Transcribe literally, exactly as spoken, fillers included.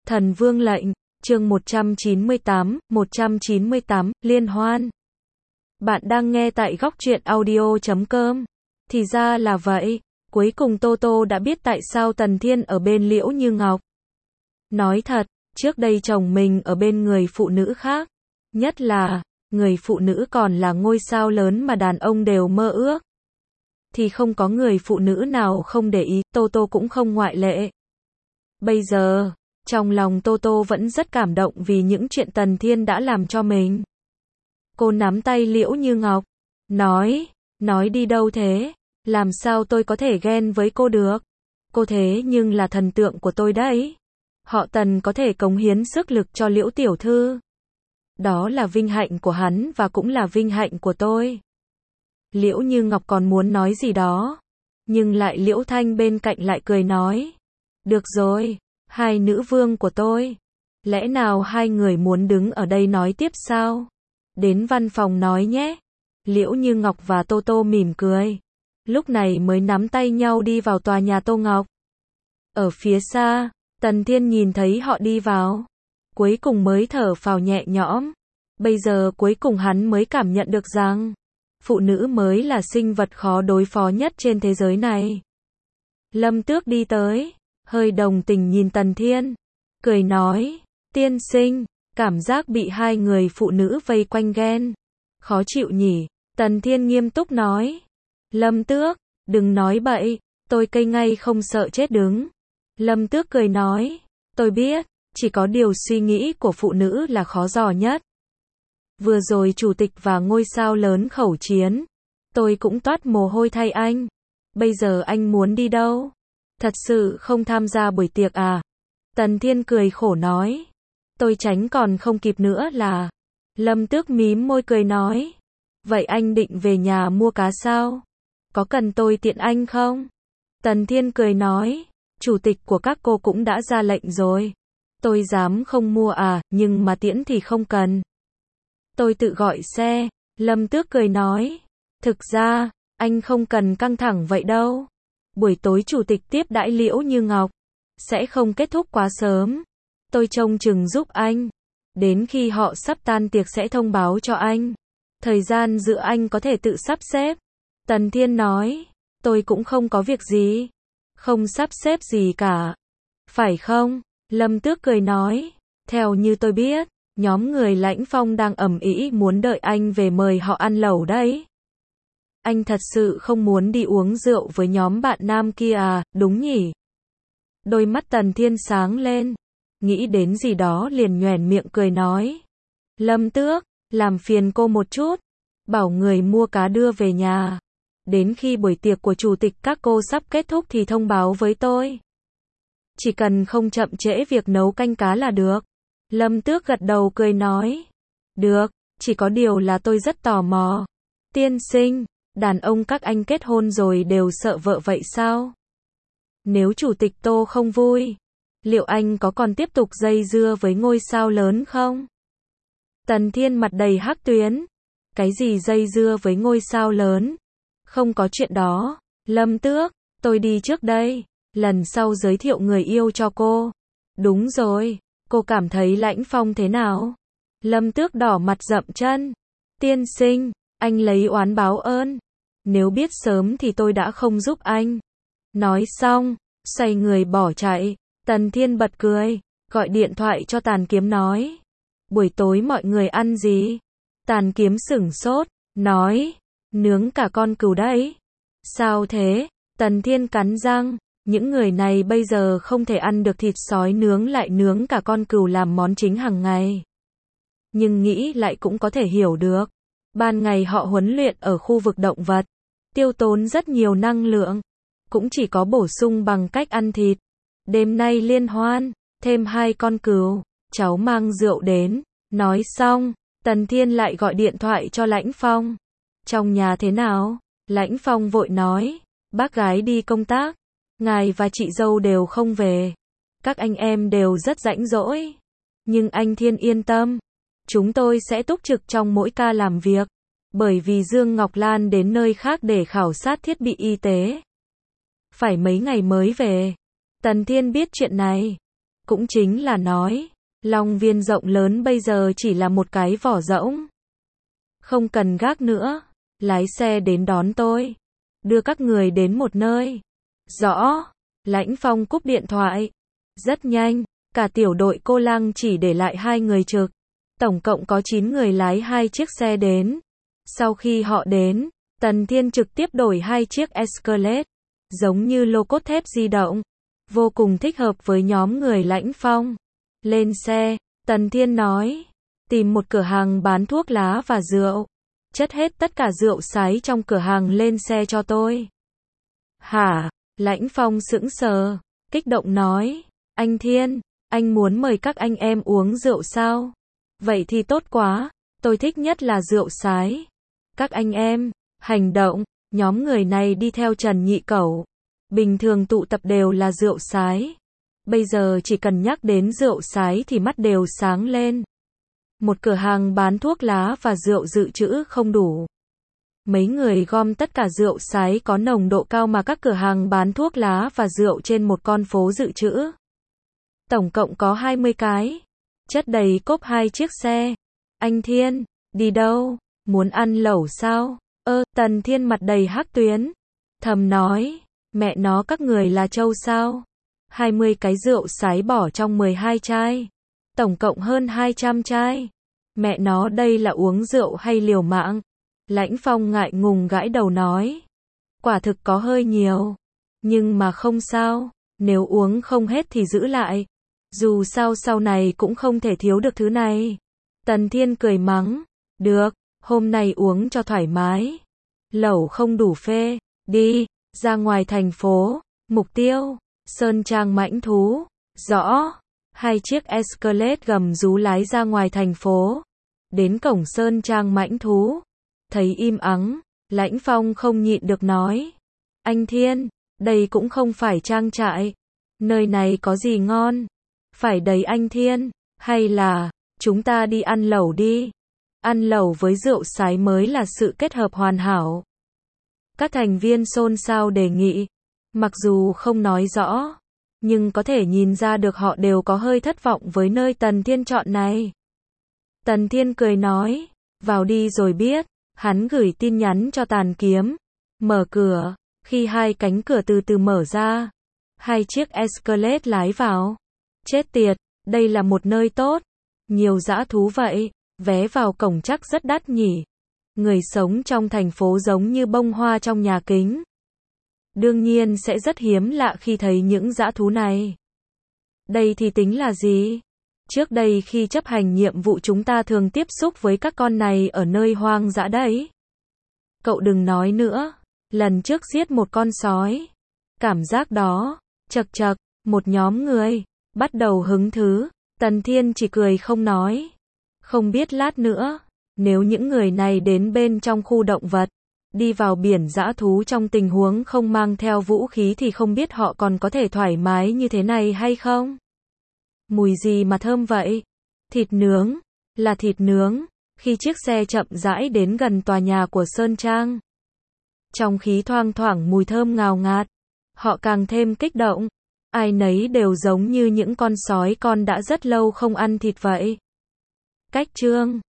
Thần Vương lệnh, chương một trăm chín mươi tám, một trăm chín mươi tám, liên hoan. Bạn đang nghe tại góc truyện audio chấm com. Thì ra là vậy, cuối cùng Tô Tô đã biết tại sao Tần Thiên ở bên Liễu Như Ngọc. Nói thật, trước đây chồng mình ở bên người phụ nữ khác, nhất là, người phụ nữ còn là ngôi sao lớn mà đàn ông đều mơ ước. Thì không có người phụ nữ nào không để ý, Tô Tô cũng không ngoại lệ. Bây giờ, trong lòng Tô Tô vẫn rất cảm động vì những chuyện Tần Thiên đã làm cho mình. Cô nắm tay Liễu Như Ngọc, nói, nói đi đâu thế, làm sao tôi có thể ghen với cô được, cô thế nhưng là thần tượng của tôi đấy. Họ Tần có thể cống hiến sức lực cho Liễu tiểu thư. Đó là vinh hạnh của hắn và cũng là vinh hạnh của tôi. Liễu Như Ngọc còn muốn nói gì đó, nhưng lại Liễu Thanh bên cạnh lại cười nói, được rồi, hai nữ vương của tôi, lẽ nào hai người muốn đứng ở đây nói tiếp sao? Đến văn phòng nói nhé. Liễu Như Ngọc và Tô Tô mỉm cười, lúc này mới nắm tay nhau đi vào tòa nhà Tô Ngọc. Ở phía xa, Tần Thiên nhìn thấy họ đi vào, cuối cùng mới thở phào nhẹ nhõm. Bây giờ cuối cùng hắn mới cảm nhận được rằng, phụ nữ mới là sinh vật khó đối phó nhất trên thế giới này. Lâm Tước đi tới, hơi đồng tình nhìn Tần Thiên, cười nói, tiên sinh, cảm giác bị hai người phụ nữ vây quanh ghen, khó chịu nhỉ? Tần Thiên nghiêm túc nói, Lâm Tước, đừng nói bậy, tôi cây ngay không sợ chết đứng. Lâm Tước cười nói, tôi biết, chỉ có điều suy nghĩ của phụ nữ là khó dò nhất. Vừa rồi chủ tịch và ngôi sao lớn khẩu chiến, tôi cũng toát mồ hôi thay anh. Bây giờ anh muốn đi đâu? Thật sự không tham gia buổi tiệc à? Tần Thiên cười khổ nói, tôi tránh còn không kịp nữa là. Lâm Tước mím môi cười nói, vậy anh định về nhà mua cá sao? Có cần tôi tiện anh không? Tần Thiên cười nói, chủ tịch của các cô cũng đã ra lệnh rồi. Tôi dám không mua à, nhưng mà tiễn thì không cần. Tôi tự gọi xe. Lâm Tước cười nói, thực ra, anh không cần căng thẳng vậy đâu. Buổi tối chủ tịch tiếp đãi Liễu Như Ngọc, sẽ không kết thúc quá sớm. Tôi trông chừng giúp anh. Đến khi họ sắp tan tiệc sẽ thông báo cho anh. Thời gian giữa anh có thể tự sắp xếp. Tần Thiên nói, tôi cũng không có việc gì. Không sắp xếp gì cả. Phải không? Lâm Tước cười nói, theo như tôi biết, nhóm người Lãnh Phong đang ầm ĩ muốn đợi anh về mời họ ăn lẩu đấy. Anh thật sự không muốn đi uống rượu với nhóm bạn nam kia à, đúng nhỉ? Đôi mắt Tần Thiên sáng lên, nghĩ đến gì đó liền nhoẻn miệng cười nói, Lâm Tước, làm phiền cô một chút, bảo người mua cá đưa về nhà. Đến khi buổi tiệc của chủ tịch các cô sắp kết thúc thì thông báo với tôi. Chỉ cần không chậm trễ việc nấu canh cá là được. Lâm Tước gật đầu cười nói, được, chỉ có điều là tôi rất tò mò. Tiên sinh, đàn ông các anh kết hôn rồi đều sợ vợ vậy sao? Nếu chủ tịch Tô không vui, liệu anh có còn tiếp tục dây dưa với ngôi sao lớn không? Tần Thiên mặt đầy hắc tuyến, cái gì dây dưa với ngôi sao lớn? Không có chuyện đó. Lâm Tước, tôi đi trước đây, lần sau giới thiệu người yêu cho cô. Đúng rồi, cô cảm thấy Lãnh Phong thế nào? Lâm Tước đỏ mặt dậm chân, tiên sinh, anh lấy oán báo ơn. Nếu biết sớm thì tôi đã không giúp anh. Nói xong, xoay người bỏ chạy. Tần Thiên bật cười, gọi điện thoại cho Tàn Kiếm nói, buổi tối mọi người ăn gì? Tàn Kiếm sửng sốt, nói, nướng cả con cừu đấy. Sao thế? Tần Thiên cắn răng, những người này bây giờ không thể ăn được thịt sói nướng lại nướng cả con cừu làm món chính hàng ngày. Nhưng nghĩ lại cũng có thể hiểu được. Ban ngày họ huấn luyện ở khu vực động vật, tiêu tốn rất nhiều năng lượng, cũng chỉ có bổ sung bằng cách ăn thịt. Đêm nay liên hoan, thêm hai con cừu, cháu mang rượu đến. Nói xong, Tần Thiên lại gọi điện thoại cho Lãnh Phong. Trong nhà thế nào? Lãnh Phong vội nói, bác gái đi công tác, ngài và chị dâu đều không về. Các anh em đều rất rãnh rỗi. Nhưng anh Thiên yên tâm, chúng tôi sẽ túc trực trong mỗi ca làm việc. Bởi vì Dương Ngọc Lan đến nơi khác để khảo sát thiết bị y tế, phải mấy ngày mới về. Tần Thiên biết chuyện này, cũng chính là nói, Long Viên rộng lớn bây giờ chỉ là một cái vỏ rỗng. Không cần gác nữa, lái xe đến đón tôi, đưa các người đến một nơi. Rõ, Lãnh Phong cúp điện thoại. Rất nhanh, cả tiểu đội Cô Lang chỉ để lại hai người trực. Tổng cộng có chín người lái hai chiếc xe đến. Sau khi họ đến, Tần Thiên trực tiếp đổi hai chiếc Escalade, giống như lô cốt thép di động, vô cùng thích hợp với nhóm người Lãnh Phong. Lên xe, Tần Thiên nói, tìm một cửa hàng bán thuốc lá và rượu, chất hết tất cả rượu sái trong cửa hàng lên xe cho tôi. Hả? Lãnh Phong sững sờ, kích động nói, anh Thiên, anh muốn mời các anh em uống rượu sao? Vậy thì tốt quá, tôi thích nhất là rượu sái. Các anh em, hành động, nhóm người này đi theo Trần Nhị Cẩu. Bình thường tụ tập đều là rượu sái. Bây giờ chỉ cần nhắc đến rượu sái thì mắt đều sáng lên. Một cửa hàng bán thuốc lá và rượu dự trữ không đủ. Mấy người gom tất cả rượu sái có nồng độ cao mà các cửa hàng bán thuốc lá và rượu trên một con phố dự trữ. Tổng cộng có hai mươi cái. Chất đầy cốp hai chiếc xe. Anh Thiên, đi đâu? Muốn ăn lẩu sao? Ơ, Tần Thiên mặt đầy hắc tuyến. Thầm nói, mẹ nó các người là trâu sao? hai mươi cái rượu sái bỏ trong mười hai chai. Tổng cộng hơn hai trăm chai. Mẹ nó đây là uống rượu hay liều mạng? Lãnh Phong ngại ngùng gãi đầu nói. Quả thực có hơi nhiều. Nhưng mà không sao. Nếu uống không hết thì giữ lại. Dù sao sau này cũng không thể thiếu được thứ này. Tần Thiên cười mắng. Được, hôm nay uống cho thoải mái. Lẩu không đủ phê. Đi, ra ngoài thành phố. Mục tiêu, Sơn Trang mãnh thú. Rõ. Hai chiếc Escalade gầm rú lái ra ngoài thành phố. Đến cổng Sơn Trang mãnh thú. Thấy im ắng, Lãnh Phong không nhịn được nói. Anh Thiên, đây cũng không phải trang trại. Nơi này có gì ngon? Phải đấy anh Thiên, hay là, chúng ta đi ăn lẩu đi. Ăn lẩu với rượu sái mới là sự kết hợp hoàn hảo. Các thành viên xôn xao đề nghị. Mặc dù không nói rõ, nhưng có thể nhìn ra được họ đều có hơi thất vọng với nơi Tần Thiên chọn này. Tần Thiên cười nói, vào đi rồi biết. Hắn gửi tin nhắn cho Tàn Kiếm. Mở cửa. Khi hai cánh cửa từ từ mở ra, hai chiếc Escalade lái vào. Chết tiệt, đây là một nơi tốt. Nhiều dã thú vậy. Vé vào cổng chắc rất đắt nhỉ. Người sống trong thành phố giống như bông hoa trong nhà kính. Đương nhiên sẽ rất hiếm lạ khi thấy những dã thú này. Đây thì tính là gì? Trước đây khi chấp hành nhiệm vụ chúng ta thường tiếp xúc với các con này ở nơi hoang dã đấy. Cậu đừng nói nữa. Lần trước giết một con sói. Cảm giác đó, chật chật, một nhóm người, bắt đầu hứng thứ. Tần Thiên chỉ cười không nói. Không biết lát nữa, nếu những người này đến bên trong khu động vật, đi vào biển dã thú trong tình huống không mang theo vũ khí thì không biết họ còn có thể thoải mái như thế này hay không? Mùi gì mà thơm vậy? Thịt nướng, là thịt nướng. Khi chiếc xe chậm rãi đến gần tòa nhà của Sơn Trang, trong khí thoang thoảng mùi thơm ngào ngạt, họ càng thêm kích động. Ai nấy đều giống như những con sói con đã rất lâu không ăn thịt vậy. Cách chương